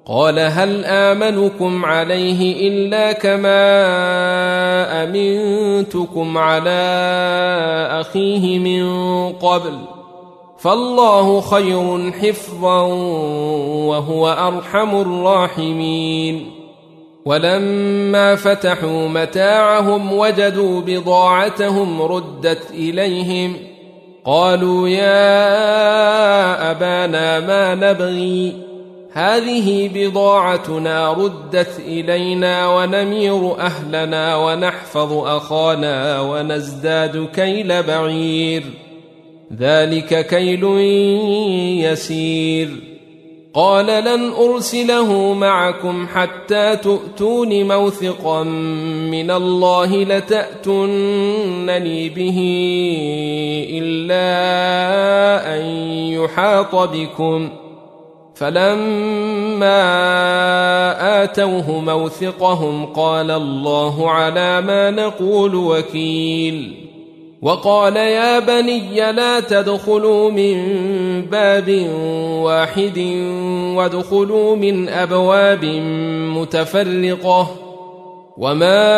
قال هل آمنكم عليه إلا كما أمنتكم على أخيه من قبل فالله خير حفظا وهو أرحم الراحمين. ولما فتحوا متاعهم وجدوا بضاعتهم ردت إليهم قالوا يا أبانا ما نبغي هذه بضاعتنا ردت إلينا ونمير أهلنا ونحفظ أخانا ونزداد كيل بعير ذلك كيل يسير. قال لن أرسله معكم حتى تؤتون موثقا من الله لتأتونني به إلا أن يحاط بكم فلما آتوه موثقهم قال الله على ما نقول وكيل. وقال يا بني لا تدخلوا من باب واحد وادخلوا من أبواب متفرقة وما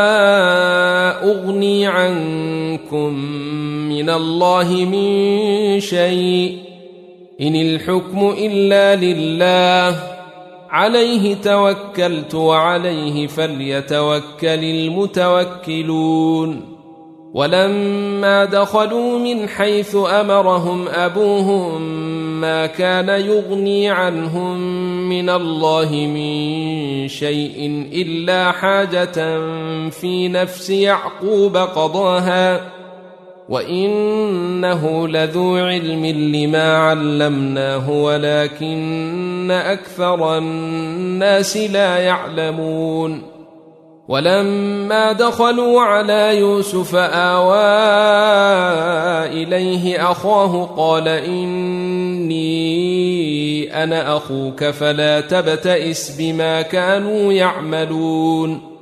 أغني عنكم من الله من شيء إن الحكم إلا لله عليه توكلت وعليه فليتوكل المتوكلون. ولما دخلوا من حيث أمرهم أبوهم ما كان يغني عنهم من الله من شيء إلا حاجة في نفس يعقوب قضاها وإنه لذو علم لما علمناه ولكن أكثر الناس لا يعلمون. ولما دخلوا على يوسف آوى إليه أخاه قال إني أنا أخوك فلا تبتئس بما كانوا يعملون.